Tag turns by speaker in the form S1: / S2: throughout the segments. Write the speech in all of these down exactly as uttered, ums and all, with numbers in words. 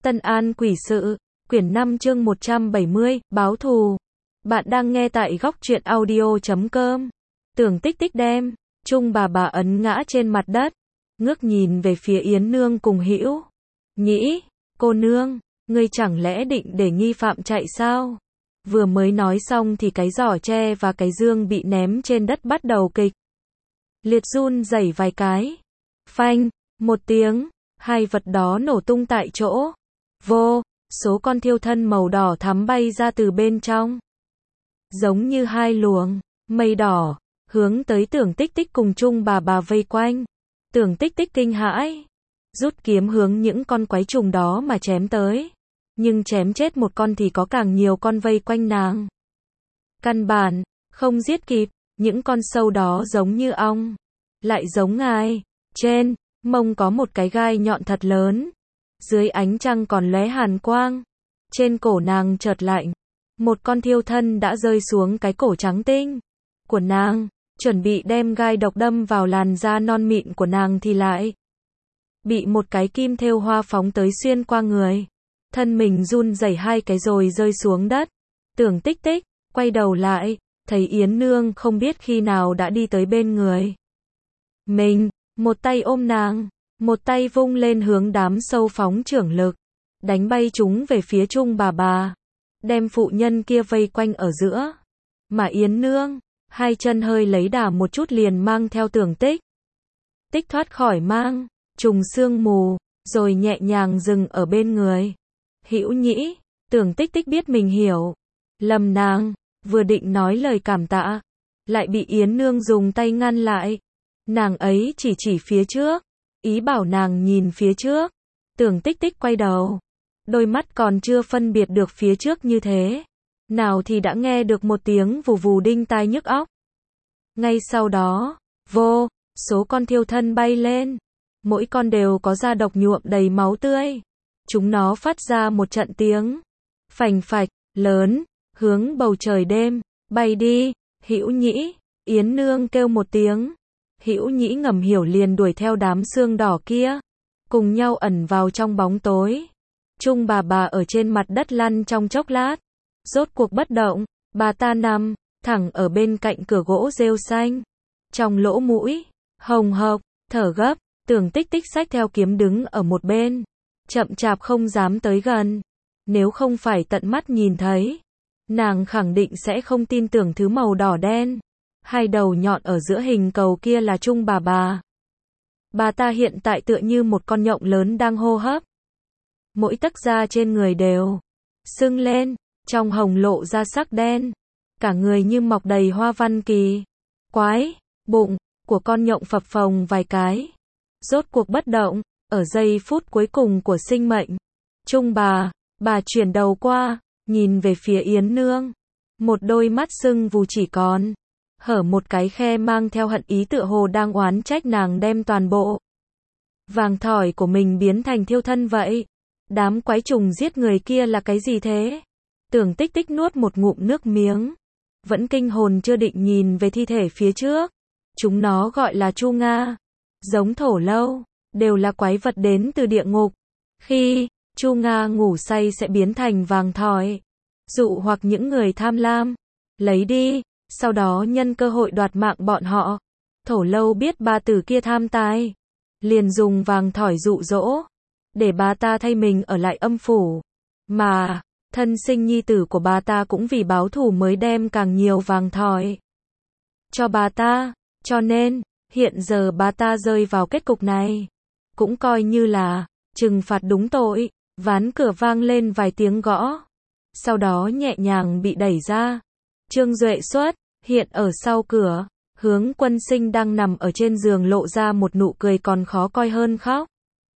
S1: Tân An Quỷ Sự, quyển năm chương một trăm bảy mươi, báo thù. Bạn đang nghe tại góc truyện audio chấm com. Tưởng Tích Tích đem Chung bà bà ấn ngã trên mặt đất, ngước nhìn về phía Yến Nương cùng Hữu Nhĩ. Cô nương, ngươi chẳng lẽ định để nghi phạm chạy sao? Vừa mới nói xong thì cái giỏ tre và cái dương bị ném trên đất bắt đầu kịch liệt run rẩy vài cái. Phanh, một tiếng, hai vật đó nổ tung tại chỗ. Vô số con thiêu thân màu đỏ thắm bay ra từ bên trong, giống như hai luồng mây đỏ, hướng tới Tưởng Tích Tích cùng Chung bà bà vây quanh. Tưởng Tích Tích kinh hãi, rút kiếm hướng những con quái trùng đó mà chém tới. Nhưng chém chết một con thì có càng nhiều con vây quanh nàng. Căn bản không giết kịp, những con sâu đó giống như ong, lại giống ngai. Trên mông có một cái gai nhọn thật lớn, dưới ánh trăng còn lóe hàn quang. Trên cổ nàng chợt lạnh, một con thiêu thân đã rơi xuống cái cổ trắng tinh của nàng, chuẩn bị đem gai độc đâm vào làn da non mịn của nàng thì lại bị một cái kim thêu hoa phóng tới xuyên qua người. Thân mình run rẩy hai cái rồi rơi xuống đất. Tưởng Tích Tích quay đầu lại, thấy Yến Nương không biết khi nào đã đi tới bên người mình, một tay ôm nàng, một tay vung lên hướng đám sâu phóng trưởng lực, đánh bay chúng về phía Chung bà bà, đem phụ nhân kia vây quanh ở giữa. Mà Yến Nương, hai chân hơi lấy đà một chút liền mang theo Tưởng Tích Tích thoát khỏi mang trùng sương mù, rồi nhẹ nhàng dừng ở bên người Hữu Nhĩ. Tưởng Tích Tích biết mình hiểu lầm nàng, vừa định nói lời cảm tạ, lại bị Yến Nương dùng tay ngăn lại. Nàng ấy chỉ chỉ phía trước, ý bảo nàng nhìn phía trước. Tưởng Tích Tích quay đầu, đôi mắt còn chưa phân biệt được phía trước như thế nào thì đã nghe được một tiếng vù vù đinh tai nhức óc. Ngay sau đó, vô số con thiêu thân bay lên, mỗi con đều có da độc nhuộm đầy máu tươi. Chúng nó phát ra một trận tiếng phành phạch lớn, hướng bầu trời đêm bay đi. Hữu Nhĩ, Yến Nương kêu một tiếng. Hữu Nhĩ ngầm hiểu liền đuổi theo đám xương đỏ kia, cùng nhau ẩn vào trong bóng tối. Chung bà bà ở trên mặt đất lăn trong chốc lát, rốt cuộc bất động. Bà ta nằm thẳng ở bên cạnh cửa gỗ rêu xanh, trong lỗ mũi hồng hộc, thở gấp. Tưởng Tích Tích xách theo kiếm đứng ở một bên, chậm chạp không dám tới gần. Nếu không phải tận mắt nhìn thấy, nàng khẳng định sẽ không tin tưởng thứ màu đỏ đen, hai đầu nhọn ở giữa hình cầu kia là Chung bà bà. Bà ta hiện tại tựa như một con nhộng lớn đang hô hấp. Mỗi tấc da trên người đều sưng lên, trong hồng lộ ra sắc đen, cả người như mọc đầy hoa văn kỳ quái. Bụng của con nhộng phập phồng vài cái, rốt cuộc bất động. Ở giây phút cuối cùng của sinh mệnh, Chung bà bà chuyển đầu qua, nhìn về phía Yến Nương, một đôi mắt sưng vù chỉ còn hở một cái khe mang theo hận ý, tựa hồ đang oán trách nàng đem toàn bộ vàng thỏi của mình biến thành thiêu thân vậy. Đám quái trùng giết người kia là cái gì thế? Tưởng Tích Tích nuốt một ngụm nước miếng, vẫn kinh hồn chưa định nhìn về thi thể phía trước. Chúng nó gọi là Chu Nga, giống thổ lâu, đều là quái vật đến từ địa ngục. Khi Chu Nga ngủ say sẽ biến thành vàng thỏi, dụ hoặc những người tham lam lấy đi, sau đó nhân cơ hội đoạt mạng bọn họ. Thổ lâu biết bà tử kia tham tài, liền dùng vàng thỏi dụ dỗ, để bà ta thay mình ở lại âm phủ. Mà thân sinh nhi tử của bà ta cũng vì báo thù mới đem càng nhiều vàng thỏi cho bà ta. Cho nên hiện giờ bà ta rơi vào kết cục này, cũng coi như là trừng phạt đúng tội. Ván cửa vang lên vài tiếng gõ, sau đó nhẹ nhàng bị đẩy ra. Trương Duệ xuất hiện ở sau cửa, hướng Quân Sinh đang nằm ở trên giường lộ ra một nụ cười còn khó coi hơn khóc.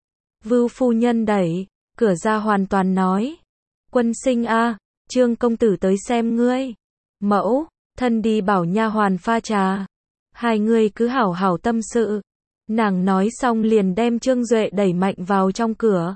S1: Vưu phu nhân đẩy cửa ra hoàn toàn nói: Quân Sinh a, Trương công tử tới xem ngươi. Mẫu thân đi bảo nha hoàn pha trà, hai người cứ hảo hảo tâm sự. Nàng nói xong liền đem Trương Duệ đẩy mạnh vào trong cửa,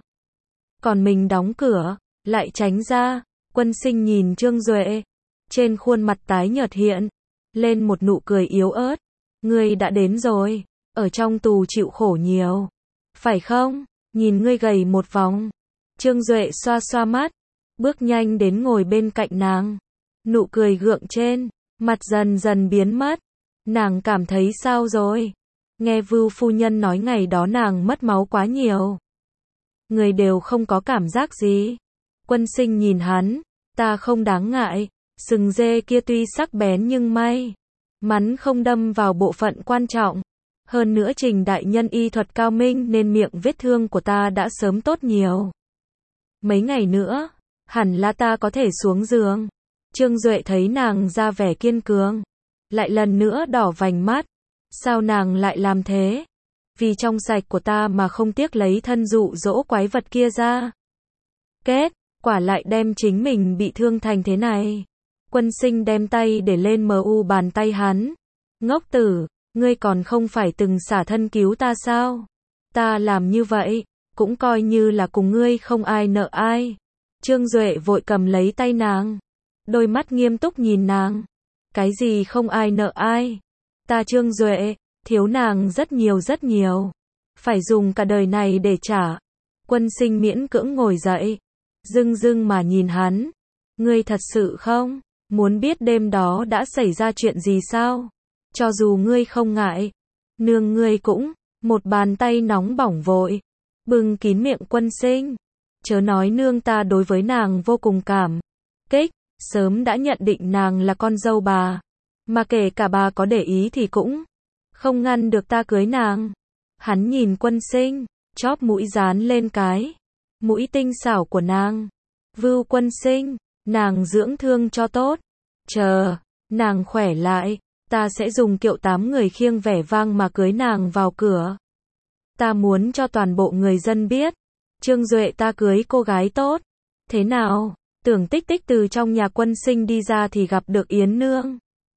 S1: còn mình đóng cửa lại tránh ra. Quân Sinh nhìn Trương Duệ, trên khuôn mặt tái nhợt hiện lên một nụ cười yếu ớt. Ngươi đã đến rồi, ở trong tù chịu khổ nhiều, phải không? Nhìn ngươi gầy một vòng, Trương Duệ xoa xoa mắt, bước nhanh đến ngồi bên cạnh nàng. Nụ cười gượng trên mặt dần dần biến mất. Nàng cảm thấy sao rồi? Nghe Vưu phu nhân nói ngày đó nàng mất máu quá nhiều. Người đều không có cảm giác gì. Quân Sinh nhìn hắn, ta không đáng ngại, sừng dê kia tuy sắc bén nhưng may mắn không đâm vào bộ phận quan trọng. Hơn nữa Trình đại nhân y thuật cao minh nên miệng vết thương của ta đã sớm tốt nhiều. Mấy ngày nữa, hẳn là ta có thể xuống giường. Trương Duệ thấy nàng ra vẻ kiên cường, lại lần nữa đỏ vành mắt. Sao nàng lại làm thế? Vì trong sạch của ta mà không tiếc lấy thân dụ dỗ quái vật kia ra. Kết quả lại đem chính mình bị thương thành thế này. Quân Sinh đem tay để lên mờ u bàn tay hắn. Ngốc tử, ngươi còn không phải từng xả thân cứu ta sao? Ta làm như vậy, cũng coi như là cùng ngươi không ai nợ ai. Trương Duệ vội cầm lấy tay nàng, đôi mắt nghiêm túc nhìn nàng. Cái gì không ai nợ ai? Ta Trương Duệ, thiếu nàng rất nhiều rất nhiều. Phải dùng cả đời này để trả. Quân Sinh miễn cưỡng ngồi dậy, dưng dưng mà nhìn hắn. Ngươi thật sự không muốn biết đêm đó đã xảy ra chuyện gì sao? Cho dù ngươi không ngại, nương ngươi cũng, một bàn tay nóng bỏng vội bưng kín miệng Quân Sinh. Chớ nói nương ta đối với nàng vô cùng cảm kích, sớm đã nhận định nàng là con dâu bà, mà kể cả bà có để ý thì cũng không ngăn được ta cưới nàng. Hắn nhìn Quân Sinh, chóp mũi dán lên cái mũi tinh xảo của nàng. Vưu Quân Sinh, nàng dưỡng thương cho tốt, chờ nàng khỏe lại, ta sẽ dùng kiệu tám người khiêng vẻ vang mà cưới nàng vào cửa. Ta muốn cho toàn bộ người dân biết, Trương Duệ ta cưới cô gái tốt. Thế nào? Tưởng Tích Tích từ trong nhà Quân Sinh đi ra thì gặp được Yến Nương.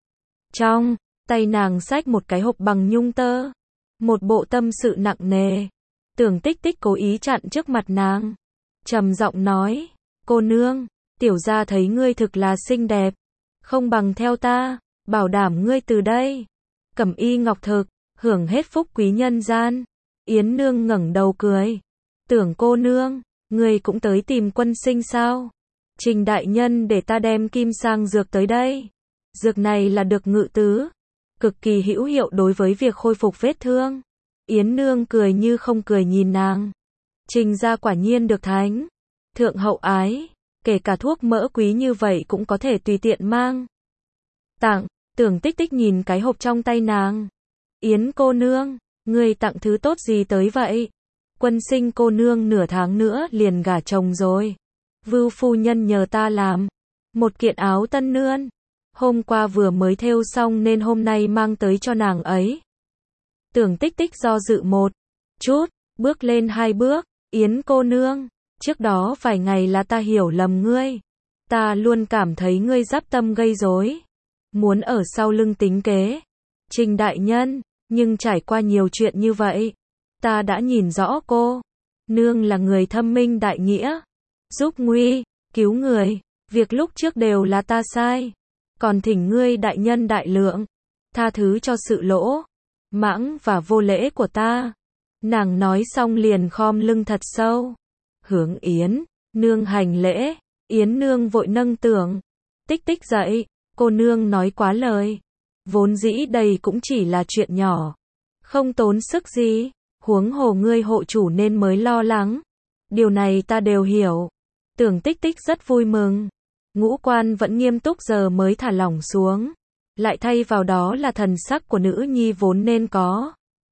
S1: Trong tay nàng xách một cái hộp bằng nhung tơ, một bộ tâm sự nặng nề. Tưởng Tích Tích cố ý chặn trước mặt nàng, trầm giọng nói, cô nương, tiểu gia thấy ngươi thực là xinh đẹp, không bằng theo ta, bảo đảm ngươi từ đây cẩm y ngọc thực, hưởng hết phúc quý nhân gian. Yến Nương ngẩng đầu cười, Tưởng cô nương, ngươi cũng tới tìm Quân Sinh sao? Trình đại nhân để ta đem kim sang dược tới đây. Dược này là được ngự tứ, cực kỳ hữu hiệu đối với việc khôi phục vết thương. Yến Nương cười như không cười nhìn nàng. Trình gia quả nhiên được thánh thượng hậu ái, kể cả thuốc mỡ quý như vậy cũng có thể tùy tiện mang tặng. Tưởng Tích Tích nhìn cái hộp trong tay nàng. Yến cô nương, ngươi tặng thứ tốt gì tới vậy? Quân Sinh cô nương nửa tháng nữa liền gả chồng rồi. Vưu phu nhân nhờ ta làm một kiện áo tân nương. Hôm qua vừa mới thêu xong nên hôm nay mang tới cho nàng ấy. Tưởng Tích Tích do dự một chút, bước lên hai bước. Yến cô nương, trước đó vài ngày là ta hiểu lầm ngươi. Ta luôn cảm thấy ngươi giáp tâm gây rối, muốn ở sau lưng tính kế Trình đại nhân, nhưng trải qua nhiều chuyện như vậy, ta đã nhìn rõ cô nương là người thâm minh đại nghĩa, giúp nguy cứu người. Việc lúc trước đều là ta sai, còn thỉnh ngươi đại nhân đại lượng tha thứ cho sự lỗ mãng và vô lễ của ta. Nàng nói xong liền khom lưng thật sâu, hướng Yến Nương hành lễ. Yến Nương vội nâng Tưởng Tích Tích dậy, cô nương nói quá lời, vốn dĩ đây cũng chỉ là chuyện nhỏ, không tốn sức gì, huống hồ ngươi hộ chủ nên mới lo lắng. Điều này ta đều hiểu. Tưởng Tích Tích rất vui mừng, ngũ quan vẫn nghiêm túc giờ mới thả lỏng xuống, lại thay vào đó là thần sắc của nữ nhi vốn nên có.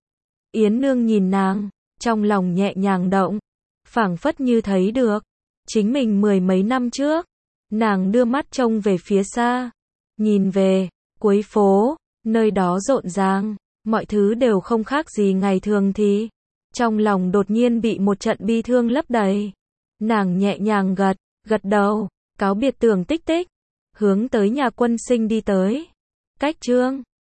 S1: Yến Nương nhìn nàng, trong lòng nhẹ nhàng động, phảng phất như thấy được chính mình mười mấy năm trước. Nàng đưa mắt trông về phía xa, nhìn về cuối phố, nơi đó rộn ràng, mọi thứ đều không khác gì ngày thường thì trong lòng đột nhiên bị một trận bi thương lấp đầy. Nàng nhẹ nhàng gật gật đầu, cáo biệt Tưởng Tích Tích, hướng tới nhà Quân Sinh đi tới. Cách Trương